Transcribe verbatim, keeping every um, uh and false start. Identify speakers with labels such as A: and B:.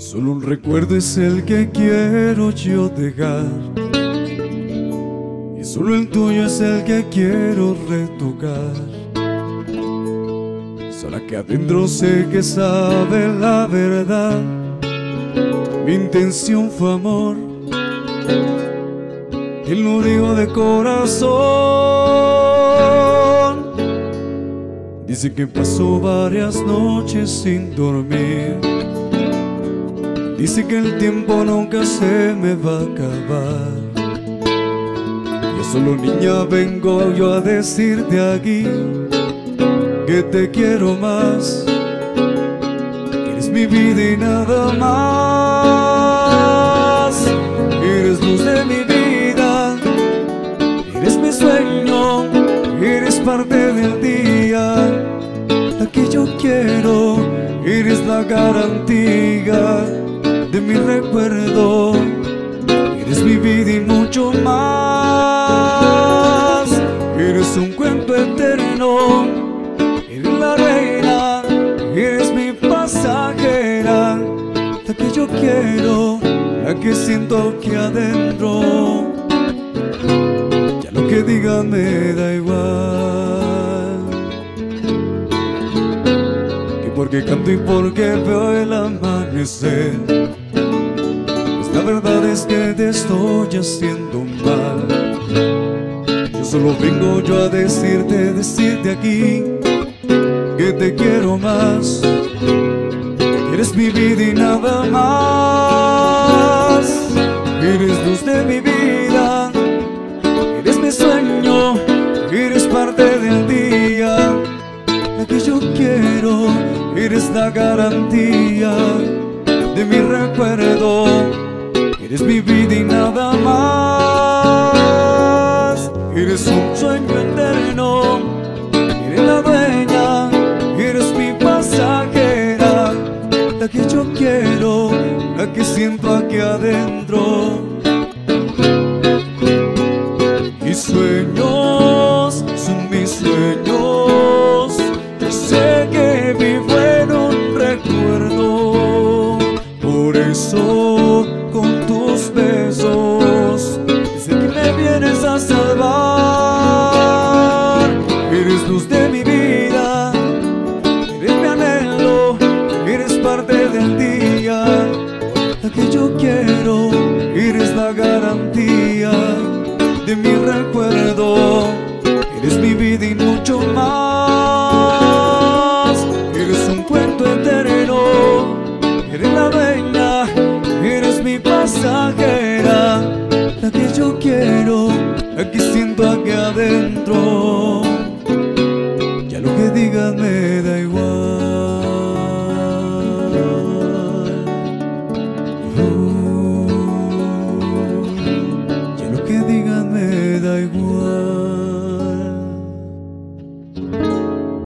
A: Solo un recuerdo es el que quiero yo dejar, y solo el tuyo es el que quiero retocar. Sola que adentro sé que sabe la verdad. Mi intención fue amor, y lo digo de corazón. Dice que pasó varias noches sin dormir. Dice que el tiempo nunca se me va a acabar. Yo solo, niña, vengo yo a decirte aquí que te quiero más, que eres mi vida y nada más. Eres luz de mi vida, eres mi sueño, eres parte del día, la que yo quiero, eres la garantía de mi recuerdo, eres mi vida y mucho más. Eres un cuento eterno, eres la reina, eres mi pasajera, la que yo quiero, la que siento aquí adentro. Ya lo que digan me da igual, que porque canto y porque veo el amanecer. La verdad es que te estoy haciendo mal. Yo solo vengo yo a decirte, decirte aquí que te quiero más, que eres mi vida y nada más. Eres luz de mi vida, eres mi sueño, eres parte del día, la que yo quiero, eres la garantía de mi recuerdo. Eres mi vida y nada más. Eres un sueño eterno, eres la dueña, eres mi pasajera, la que yo quiero, la que siento aquí adentro. Mis sueños son mis sueños, yo sé que vivo en un recuerdo, por eso